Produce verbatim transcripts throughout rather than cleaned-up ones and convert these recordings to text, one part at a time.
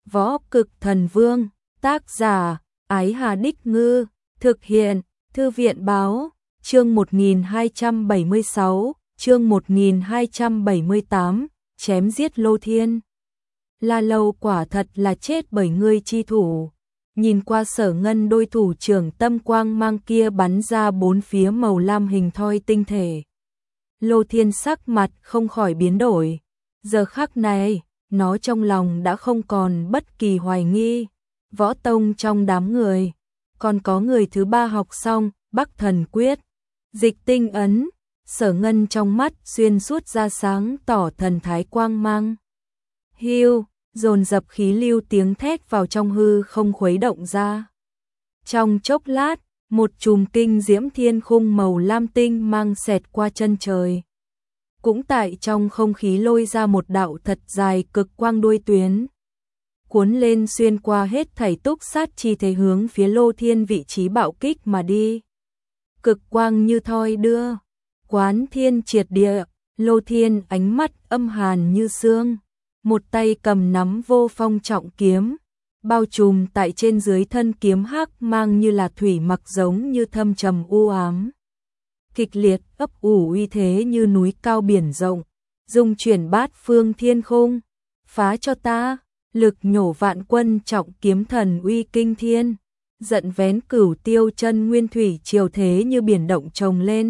Võ Cực Thần Vương, tác giả, Ái Hà Đích Ngư, thực hiện, Thư viện Báo, chương một nghìn hai trăm bảy mươi sáu, chương một nghìn hai trăm bảy mươi tám, chém giết Lô Thiên. La Lâu quả thật là chết bởi ngươi chi thủ. Nhìn qua Sở Ngân đôi thủ trưởng tâm quang mang kia bắn ra bốn phía màu lam hình thoi tinh thể. Lô Thiên sắc mặt không khỏi biến đổi. Giờ khắc này, nó trong lòng đã không còn bất kỳ hoài nghi. Võ tông trong đám người, còn có người thứ ba học xong, Bắc Thần Quyết, Dịch Tinh Ấn. Sở Ngân trong mắt xuyên suốt ra sáng tỏ thần thái quang mang. Hiu, dồn dập khí lưu tiếng thét vào trong hư không khuấy động ra. Trong chốc lát, một chùm kinh diễm thiên khung màu lam tinh mang xẹt qua chân trời. Cũng tại trong không khí lôi ra một đạo thật dài cực quang đuôi tuyến. Cuốn lên xuyên qua hết thảy túc sát chi thế hướng phía Lô Thiên vị trí bạo kích mà đi. Cực quang như thoi đưa, quán thiên triệt địa, Lô Thiên ánh mắt âm hàn như xương. Một tay cầm nắm vô phong trọng kiếm, bao trùm tại trên dưới thân kiếm hắc mang như là thủy mặc giống như thâm trầm u ám. Kịch liệt ấp ủ uy thế như núi cao biển rộng, dung chuyển bát phương thiên khung, phá cho ta, lực nhổ vạn quân trọng kiếm thần uy kinh thiên, giận vén cửu tiêu chân nguyên thủy triều thế như biển động trồng lên.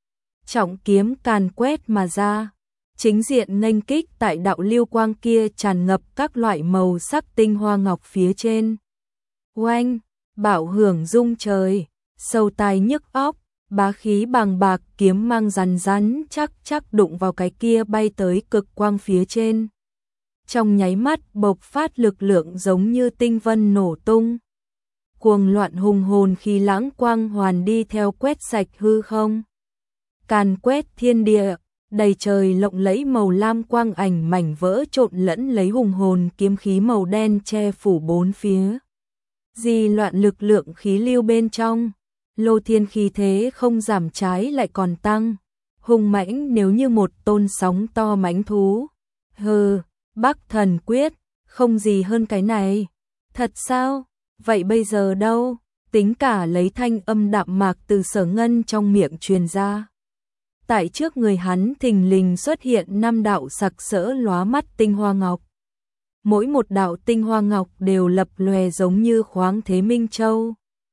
Trọng kiếm càn quét mà ra. Chính diện nghênh kích tại đạo lưu quang kia tràn ngập các loại màu sắc tinh hoa ngọc phía trên. Oanh, bạo hưởng rung trời, sâu tai nhức óc, bá khí bàng bạc kiếm mang rắn rắn chắc chắc đụng vào cái kia bay tới cực quang phía trên. Trong nháy mắt bộc phát lực lượng giống như tinh vân nổ tung. Cuồng loạn hùng hồn khi lãng quang hoàn đi theo quét sạch hư không. Càn quét thiên địa. Đầy trời lộng lẫy màu lam quang ảnh mảnh vỡ trộn lẫn lấy hùng hồn kiếm khí màu đen che phủ bốn phía. Di loạn lực lượng khí lưu bên trong, Lô Thiên khí thế không giảm trái lại còn tăng, hùng mãnh nếu như một tôn sóng to mãnh thú. Hừ, Bắc Thần Quyết, không gì hơn cái này. Thật sao? Vậy bây giờ đâu? Tính cả lấy thanh âm đạm mạc từ Sở Ngân trong miệng truyền ra. Tại trước người hắn thình lình xuất hiện năm đạo sặc sỡ lóa mắt tinh hoa ngọc. Mỗi một đạo tinh hoa ngọc đều lập lòe giống như khoáng thế minh châu.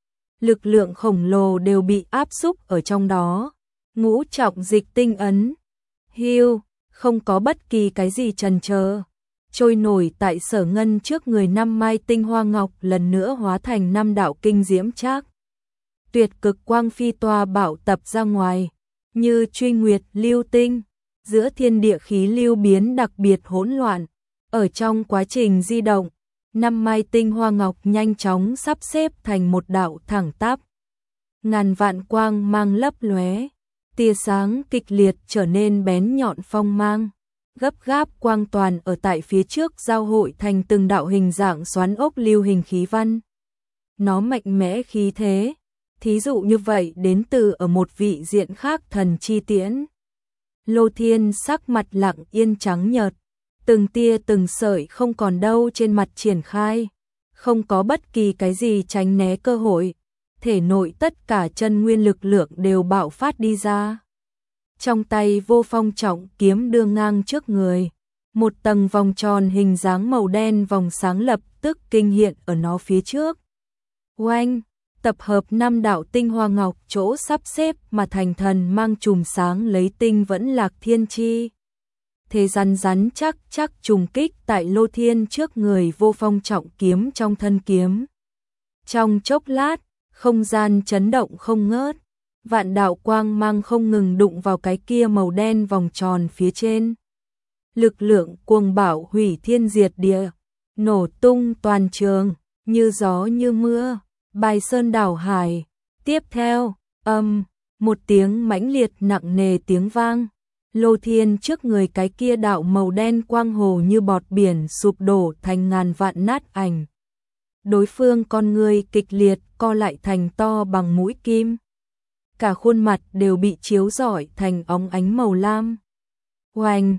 Lực lượng khổng lồ đều bị áp xúc ở trong đó. Ngũ trọng dịch tinh ấn. Hiu, không có bất kỳ cái gì chần chờ. Trôi nổi tại Sở Ngân trước người năm mai tinh hoa ngọc lần nữa hóa thành năm đạo kinh diễm trác. Tuyệt cực quang phi toa bạo tập ra ngoài. Như truy nguyệt lưu tinh, giữa thiên địa khí lưu biến đặc biệt hỗn loạn. Ở trong quá trình di động, năm mai tinh hoa ngọc nhanh chóng sắp xếp thành một đạo thẳng tắp. Ngàn vạn quang mang lấp lóe, tia sáng kịch liệt trở nên bén nhọn phong mang. Gấp gáp quang toàn ở tại phía trước giao hội thành từng đạo hình dạng xoắn ốc lưu hình khí văn. Nó mạnh mẽ khí thế. Thí dụ như vậy đến từ ở một vị diện khác thần chi tiễn. Lô Thiên sắc mặt lặng yên trắng nhợt, từng tia từng sợi không còn đâu trên mặt triển khai, không có bất kỳ cái gì tránh né cơ hội, thể nội tất cả chân nguyên lực lượng đều bạo phát đi ra. Trong tay vô phong trọng kiếm đưa ngang trước người, một tầng vòng tròn hình dáng màu đen vòng sáng lập tức kinh hiện ở nó phía trước. Oanh! Tập hợp năm đạo tinh hoa ngọc chỗ sắp xếp mà thành thần mang chùm sáng lấy tinh vẫn lạc thiên chi. Thế rắn rắn chắc chắc trùng kích tại Lô Thiên trước người vô phong trọng kiếm trong thân kiếm. Trong chốc lát, không gian chấn động không ngớt, vạn đạo quang mang không ngừng đụng vào cái kia màu đen vòng tròn phía trên. Lực lượng cuồng bạo hủy thiên diệt địa, nổ tung toàn trường, như gió như mưa. Bài sơn đảo hải. Tiếp theo, âm, um, một tiếng mãnh liệt nặng nề tiếng vang. Lô Thiên trước người cái kia đạo màu đen quang hồ như bọt biển sụp đổ thành ngàn vạn nát ảnh. Đối phương con người kịch liệt co lại thành to bằng mũi kim. Cả khuôn mặt đều bị chiếu rọi thành óng ánh màu lam. Oanh,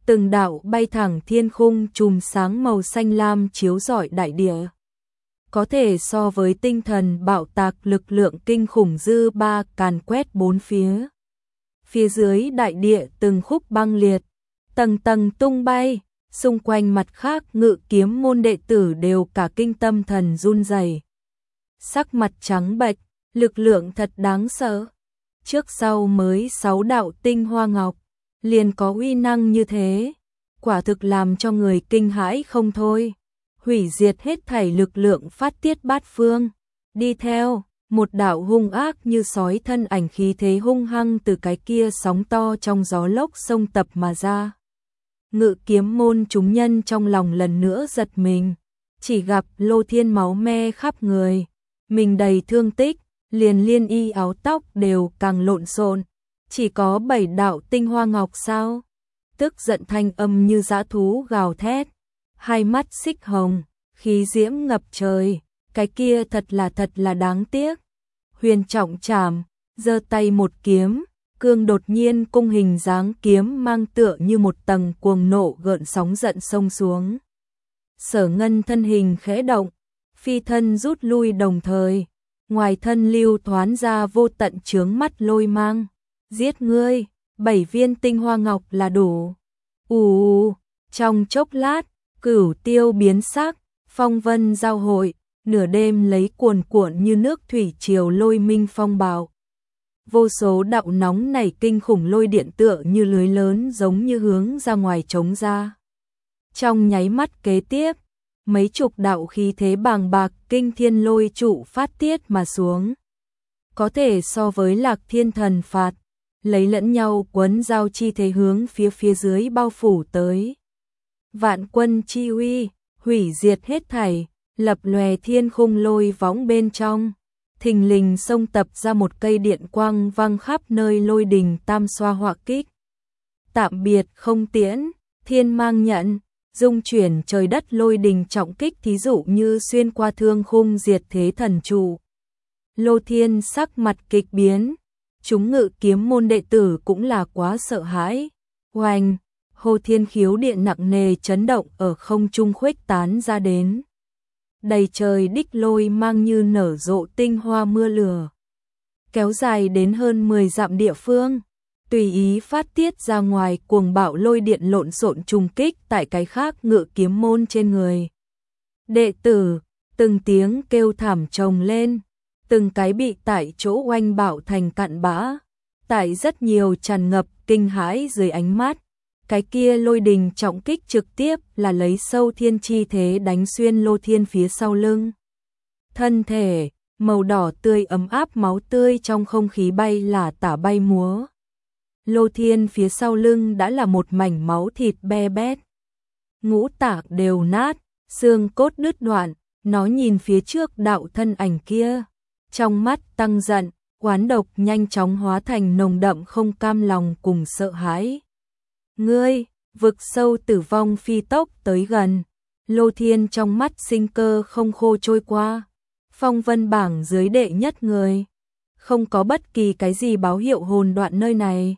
từng đạo bay thẳng thiên khung chùm sáng màu xanh lam chiếu rọi đại địa. Có thể so với tinh thần bạo tạc lực lượng kinh khủng dư ba càn quét bốn phía. Phía dưới đại địa từng khúc băng liệt, tầng tầng tung bay, xung quanh mặt khác ngự kiếm môn đệ tử đều cả kinh tâm thần run rẩy. Sắc mặt trắng bệch, lực lượng thật đáng sợ. Trước sau mới sáu đạo tinh hoa ngọc, liền có uy năng như thế, quả thực làm cho người kinh hãi không thôi. Hủy diệt hết thảy lực lượng phát tiết bát phương. Đi theo, một đạo hung ác như sói thân ảnh khí thế hung hăng từ cái kia sóng to trong gió lốc xông tập mà ra. Ngự kiếm môn chúng nhân trong lòng lần nữa giật mình, chỉ gặp Lô Thiên máu me khắp người, mình đầy thương tích, liền liên y áo tóc đều càng lộn xộn, chỉ có bảy đạo tinh hoa ngọc sao? Tức giận thanh âm như dã thú gào thét, hai mắt xích hồng, khí diễm ngập trời, cái kia thật là thật là đáng tiếc. Huyền trọng trảm, giơ tay một kiếm, cương đột nhiên cung hình dáng kiếm mang tựa như một tầng cuồng nộ gợn sóng giận sông xuống. Sở Ngân thân hình khẽ động, phi thân rút lui đồng thời, ngoài thân lưu thoán ra vô tận chướng mắt lôi mang. Giết ngươi, bảy viên tinh hoa ngọc là đủ. Ù, trong chốc lát, cửu tiêu biến sắc, phong vân giao hội, nửa đêm lấy cuồn cuộn như nước thủy triều lôi minh phong bạo. Vô số đạo nóng nảy kinh khủng lôi điện tựa như lưới lớn giống như hướng ra ngoài trống ra. Trong nháy mắt kế tiếp, mấy chục đạo khí thế bàng bạc kinh thiên lôi trụ phát tiết mà xuống. Có thể so với Lạc Thiên thần phạt, lấy lẫn nhau quấn giao chi thế hướng phía phía dưới bao phủ tới. Vạn quân chi uy, hủy diệt hết thảy, lập lòe thiên khung lôi võng bên trong. Thình lình xông tập ra một cây điện quang vang khắp nơi lôi đình tam xoa họa kích. Tạm biệt không tiễn, thiên mang nhận, dung chuyển trời đất lôi đình trọng kích thí dụ như xuyên qua thương khung diệt thế thần trụ. Lô Thiên sắc mặt kịch biến, chúng ngự kiếm môn đệ tử cũng là quá sợ hãi. Oanh, Hồ Thiên khiếu điện nặng nề chấn động ở không trung khuếch tán ra đến. Đầy trời đích lôi mang như nở rộ tinh hoa mưa lửa, kéo dài đến hơn mười dặm địa phương, tùy ý phát tiết ra ngoài cuồng bạo lôi điện lộn xộn trùng kích tại cái khác ngự kiếm môn trên người. Đệ tử, từng tiếng kêu thảm chồng lên, từng cái bị tại chỗ oanh bạo thành cặn bã, tại rất nhiều tràn ngập kinh hãi dưới ánh mắt. Cái kia lôi đình trọng kích trực tiếp là lấy sâu thiên chi thế đánh xuyên Lô Thiên phía sau lưng. Thân thể, màu đỏ tươi ấm áp máu tươi trong không khí bay là tả bay múa. Lô Thiên phía sau lưng đã là một mảnh máu thịt be bét. Ngũ tạng đều nát, xương cốt đứt đoạn, nó nhìn phía trước đạo thân ảnh kia. Trong mắt tăng giận, oán độc nhanh chóng hóa thành nồng đậm không cam lòng cùng sợ hãi. Ngươi, vực sâu tử vong phi tốc tới gần. Lô Thiên trong mắt sinh cơ không khô trôi qua. Phong vân bảng dưới đệ nhất người. Không có bất kỳ cái gì báo hiệu hồn đoạn nơi này.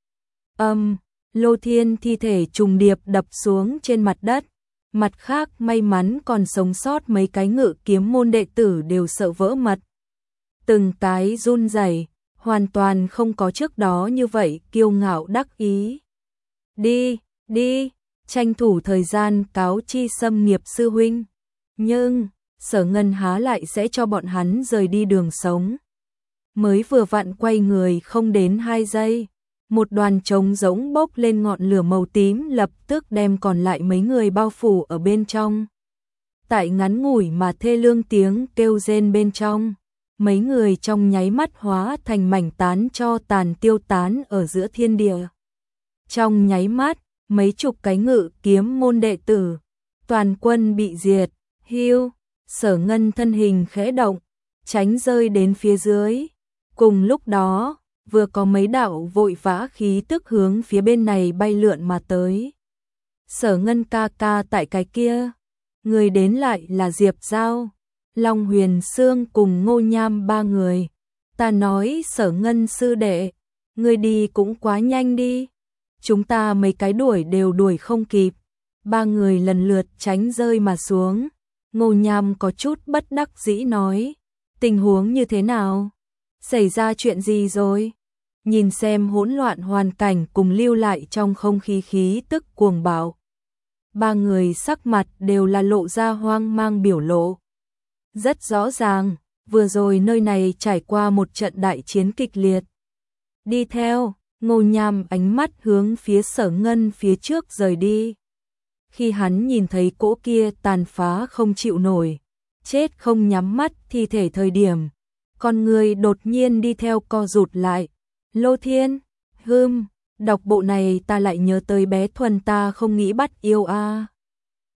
Âm, um, Lô Thiên thi thể trùng điệp đập xuống trên mặt đất. Mặt khác may mắn còn sống sót mấy cái ngự kiếm môn đệ tử đều sợ vỡ mật. Từng cái run rẩy, hoàn toàn không có trước đó như vậy kiêu ngạo đắc ý. Đi, đi, tranh thủ thời gian cáo chi xâm nghiệp sư huynh. Nhưng, Sở Ngân há lại sẽ cho bọn hắn rời đi đường sống. Mới vừa vặn quay người không đến hai giây, một đoàn trống rỗng bốc lên ngọn lửa màu tím lập tức đem còn lại mấy người bao phủ ở bên trong. Tại ngắn ngủi mà thê lương tiếng kêu rên bên trong, mấy người trong nháy mắt hóa thành mảnh tán cho tàn tiêu tán ở giữa thiên địa. Trong nháy mắt, mấy chục cái ngự kiếm môn đệ tử, toàn quân bị diệt. Hưu, Sở Ngân thân hình khẽ động, tránh rơi đến phía dưới. Cùng lúc đó, vừa có mấy đạo vội vã khí tức hướng phía bên này bay lượn mà tới. Sở Ngân ca ca tại cái kia, người đến lại là Diệp Giao, Long Huyền Sương cùng Ngô Nham ba người. Ta nói Sở Ngân sư đệ, người đi cũng quá nhanh đi. chúng ta mấy cái đuổi đều đuổi không kịp. Ba người lần lượt tránh rơi mà xuống. Ngô Nham có chút bất đắc dĩ nói, tình huống như thế nào? Xảy ra chuyện gì rồi? Nhìn xem hỗn loạn hoàn cảnh cùng lưu lại trong không khí khí tức cuồng bạo. Ba người sắc mặt đều là lộ ra hoang mang biểu lộ. Rất rõ ràng, vừa rồi nơi này trải qua một trận đại chiến kịch liệt. Đi theo, Ngô Nham ánh mắt hướng phía Sở Ngân phía trước rời đi. Khi hắn nhìn thấy cỗ kia tàn phá không chịu nổi, chết không nhắm mắt thi thể thời điểm, con người đột nhiên đi theo co rụt lại. Lô Thiên, hừm, đọc bộ này ta lại nhớ tới bé Thuần ta không nghĩ bắt yêu a.